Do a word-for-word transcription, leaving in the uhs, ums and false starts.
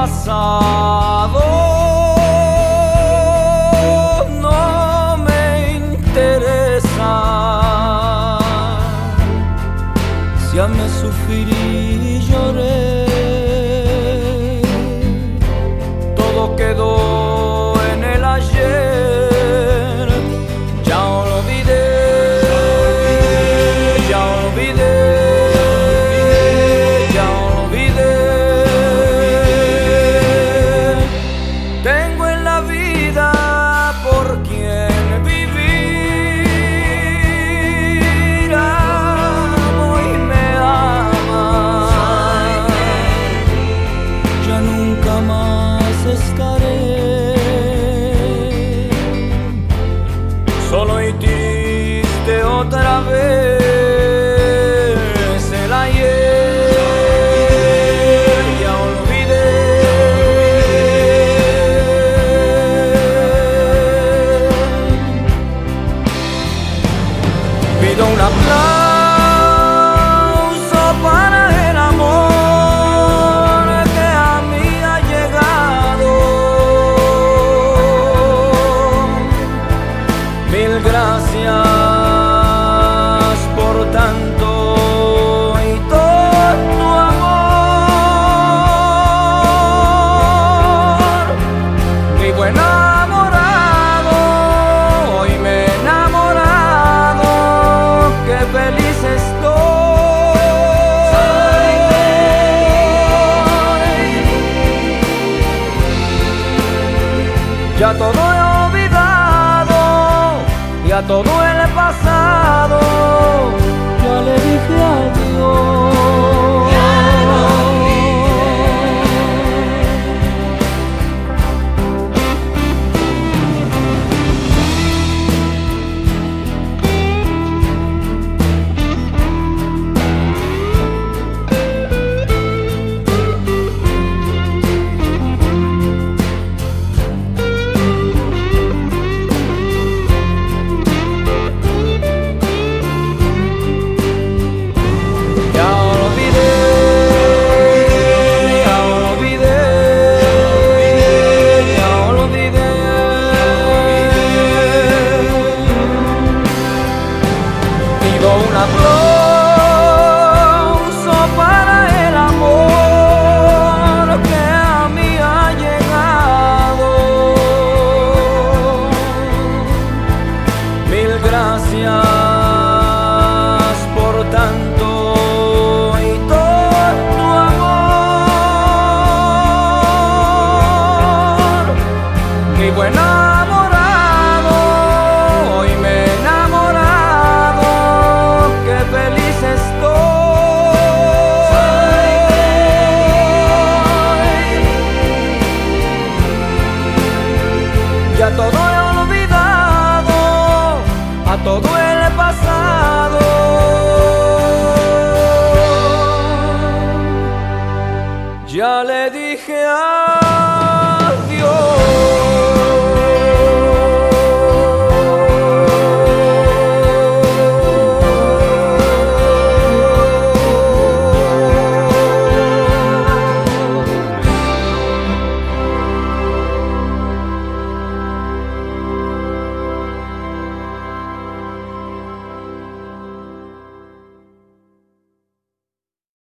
pasado no me interesa. Si amé, sufrí y lloré, todo quedó en el ayer. Ya olvidé, ya olvidé, ya olvidé. Tengo en la vida por quien vivir, amo y me ama. Ya nunca más estaré solo y triste otra vez. El ayer ya olvidé. Pido un aplauso para el amor que a mí ha llegado. Mil gracias por tanto y todo tu amor. Mi buen enamorado, hoy me he enamorado, qué feliz estoy. Ya todo he olvidado, ya todo el pasado, ya le dije adiós. Ya lo un aplauso para el amor que a mí ha llegado. Mil gracias por tanto y todo tu amor. Mi buen enamorado, hoy me he enamorado, qué feliz estoy. Ya todo he olvidado, a todo el pasado. Ya le dije a